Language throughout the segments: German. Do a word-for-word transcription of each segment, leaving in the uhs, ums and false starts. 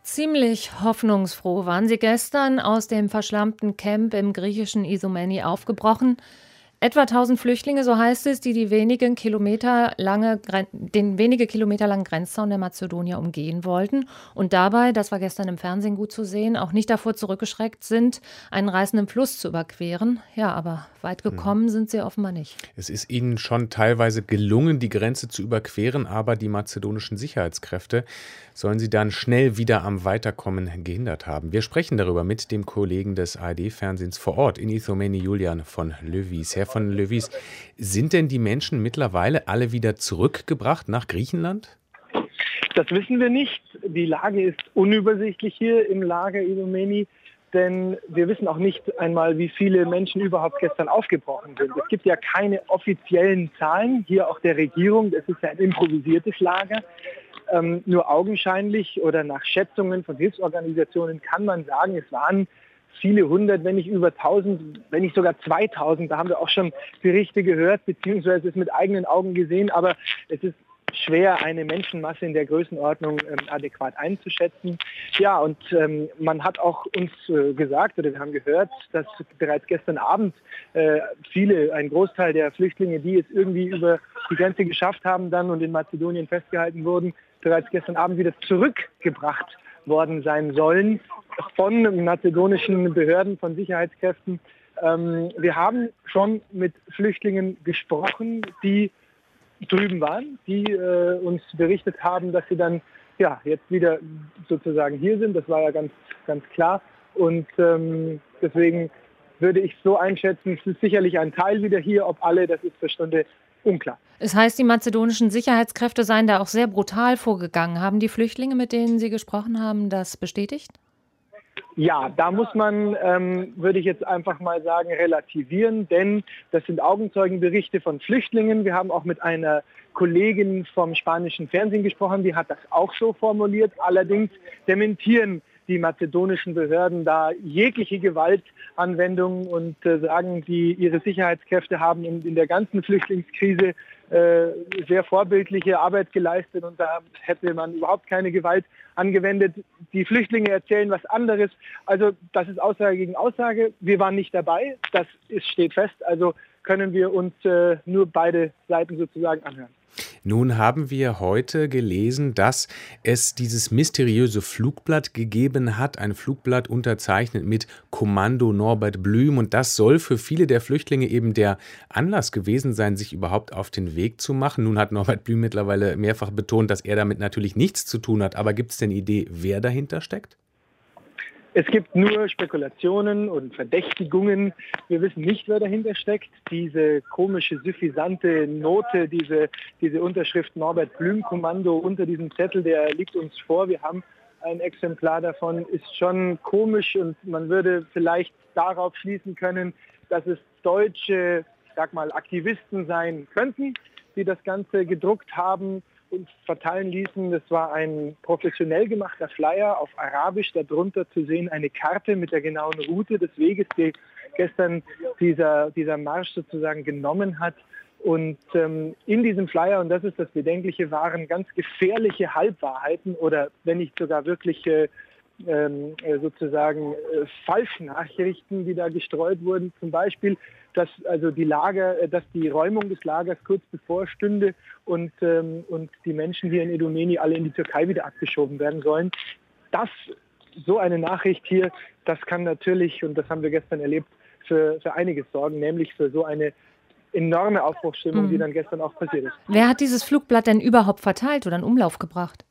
Ziemlich hoffnungsfroh waren sie gestern aus dem verschlammten Camp im griechischen Idomeni aufgebrochen. Etwa tausend Flüchtlinge, so heißt es, die, die wenigen Kilometer lange, den wenige Kilometer langen Grenzzaun der Mazedonier umgehen wollten und dabei, das war gestern im Fernsehen gut zu sehen, auch nicht davor zurückgeschreckt sind, einen reißenden Fluss zu überqueren. Ja, aber weit gekommen sind sie offenbar nicht. Es ist ihnen schon teilweise gelungen, die Grenze zu überqueren, aber die mazedonischen Sicherheitskräfte sollen sie dann schnell wieder am Weiterkommen gehindert haben. Wir sprechen darüber mit dem Kollegen des A R D-Fernsehens vor Ort in Idomeni, Julian von Lövis. Herr von Lövis, sind denn die Menschen mittlerweile alle wieder zurückgebracht nach Griechenland? Das wissen wir nicht. Die Lage ist unübersichtlich hier im Lager Idomeni, denn wir wissen auch nicht einmal, wie viele Menschen überhaupt gestern aufgebrochen sind. Es gibt ja keine offiziellen Zahlen, hier auch der Regierung. Es ist ja ein improvisiertes Lager. Ähm, nur augenscheinlich oder nach Schätzungen von Hilfsorganisationen kann man sagen, es waren viele hundert, wenn nicht über tausend, wenn nicht sogar zweitausend. Da haben wir auch schon Berichte gehört, beziehungsweise es mit eigenen Augen gesehen. Aber es ist schwer, eine Menschenmasse in der Größenordnung ähm, adäquat einzuschätzen. Ja, und ähm, man hat auch uns äh, gesagt, oder wir haben gehört, dass bereits gestern Abend äh, viele, ein Großteil der Flüchtlinge, die es irgendwie über die Grenze geschafft haben dann und in Mazedonien festgehalten wurden, bereits gestern Abend wieder zurückgebracht worden sein sollen von mazedonischen Behörden, von Sicherheitskräften. Ähm, wir haben schon mit Flüchtlingen gesprochen, die drüben waren, die äh, uns berichtet haben, dass sie dann ja jetzt wieder sozusagen hier sind. Das war ja ganz, ganz klar. Und ähm, deswegen würde ich so einschätzen, es ist sicherlich ein Teil wieder hier, ob alle, das ist für Stunde unklar. Es heißt, die mazedonischen Sicherheitskräfte seien da auch sehr brutal vorgegangen. Haben die Flüchtlinge, mit denen Sie gesprochen haben, das bestätigt? Ja, da muss man, ähm, würde ich jetzt einfach mal sagen, relativieren, denn das sind Augenzeugenberichte von Flüchtlingen. Wir haben auch mit einer Kollegin vom spanischen Fernsehen gesprochen, die hat das auch so formuliert. Allerdings dementieren die mazedonischen Behörden da jegliche Gewaltanwendung und äh, sagen, die ihre Sicherheitskräfte haben in, in der ganzen Flüchtlingskrise äh, sehr vorbildliche Arbeit geleistet und da hätte man überhaupt keine Gewalt angewendet. Die Flüchtlinge erzählen was anderes. Also das ist Aussage gegen Aussage. Wir waren nicht dabei, das ist, steht fest. Also können wir uns äh, nur beide Seiten sozusagen anhören. Nun haben wir heute gelesen, dass es dieses mysteriöse Flugblatt gegeben hat, ein Flugblatt unterzeichnet mit Kommando Norbert Blüm, und das soll für viele der Flüchtlinge eben der Anlass gewesen sein, sich überhaupt auf den Weg zu machen. Nun hat Norbert Blüm mittlerweile mehrfach betont, dass er damit natürlich nichts zu tun hat, aber gibt es denn eine Idee, wer dahinter steckt? Es gibt nur Spekulationen und Verdächtigungen. Wir wissen nicht, wer dahinter steckt. Diese komische, suffisante Note, diese, diese Unterschrift Norbert Blüm Kommando unter diesem Zettel, der liegt uns vor. Wir haben ein Exemplar davon, ist schon komisch und man würde vielleicht darauf schließen können, dass es deutsche, sag mal, Aktivisten sein könnten, die das Ganze gedruckt haben und verteilen ließen. Das war ein professionell gemachter Flyer auf Arabisch, darunter zu sehen eine Karte mit der genauen Route des Weges, die gestern dieser, dieser Marsch sozusagen genommen hat. Und ähm, in diesem Flyer, und das ist das Bedenkliche, waren ganz gefährliche Halbwahrheiten oder wenn nicht sogar wirklich äh, ähm, sozusagen äh, Falschnachrichten, die da gestreut wurden. Zum Beispiel, dass also die Lager, dass die Räumung des Lagers kurz bevorstünde und, ähm, und die Menschen hier in Idomeni alle in die Türkei wieder abgeschoben werden sollen. Das, so eine Nachricht hier, das kann natürlich, und das haben wir gestern erlebt, für, für einiges sorgen, nämlich für so eine enorme Aufbruchsstimmung, mhm. die dann gestern auch passiert ist. Wer hat dieses Flugblatt denn überhaupt verteilt oder in Umlauf gebracht?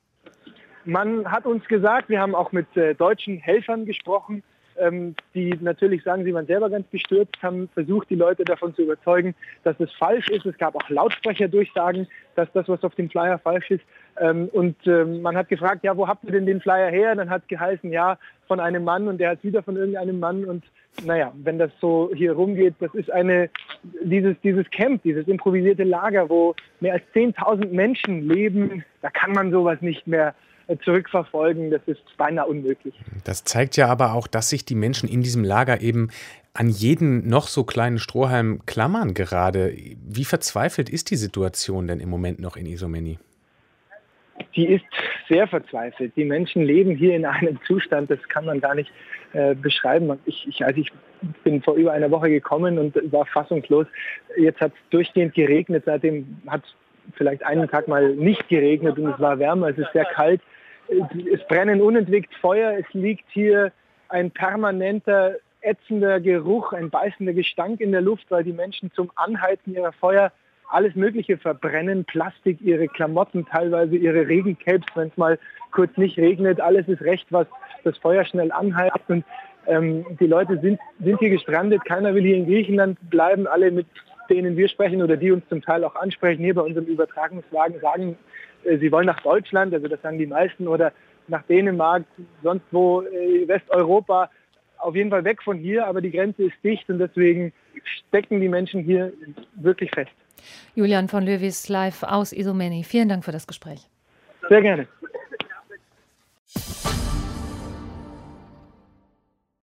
Man hat uns gesagt, wir haben auch mit äh, deutschen Helfern gesprochen, ähm, die natürlich sagen, sie waren selber ganz bestürzt, haben versucht, die Leute davon zu überzeugen, dass es falsch ist. Es gab auch Lautsprecherdurchsagen, dass das, was auf dem Flyer falsch ist. Ähm, und ähm, man hat gefragt, ja, wo habt ihr denn den Flyer her? Dann hat es geheißen, ja, von einem Mann, und der hat wieder von irgendeinem Mann. Und naja, wenn das so hier rumgeht, das ist eine, dieses, dieses Camp, dieses improvisierte Lager, wo mehr als zehntausend Menschen leben, da kann man sowas nicht mehr zurückverfolgen, das ist beinahe unmöglich. Das zeigt ja aber auch, dass sich die Menschen in diesem Lager eben an jeden noch so kleinen Strohhalm klammern gerade. Wie verzweifelt ist die Situation denn im Moment noch in Idomeni? die ist sehr verzweifelt. Die Menschen leben hier in einem Zustand, das kann man gar nicht äh, beschreiben. Ich, ich, also ich bin vor über einer Woche gekommen und war fassungslos. Jetzt hat es durchgehend geregnet. Seitdem hat es vielleicht einen Tag mal nicht geregnet und es war wärmer. Es ist sehr kalt. Es brennen unentwegt Feuer. Es liegt hier ein permanenter, ätzender Geruch, ein beißender Gestank in der Luft, weil die Menschen zum Anheizen ihrer Feuer alles Mögliche verbrennen, Plastik, ihre Klamotten, teilweise ihre Regencapes, wenn es mal kurz nicht regnet. Alles ist recht, was das Feuer schnell anheizt. Und ähm, die Leute sind, sind hier gestrandet. Keiner will hier in Griechenland bleiben. Alle, mit denen wir sprechen oder die uns zum Teil auch ansprechen, hier bei unserem Übertragungswagen, sagen, äh, sie wollen nach Deutschland, also das sagen die meisten, oder nach Dänemark, sonst wo, äh, Westeuropa. Auf jeden Fall weg von hier, aber die Grenze ist dicht und deswegen stecken die Menschen hier wirklich fest. Julian von Löwis live aus Idomeni. Vielen Dank für das Gespräch. Sehr gerne.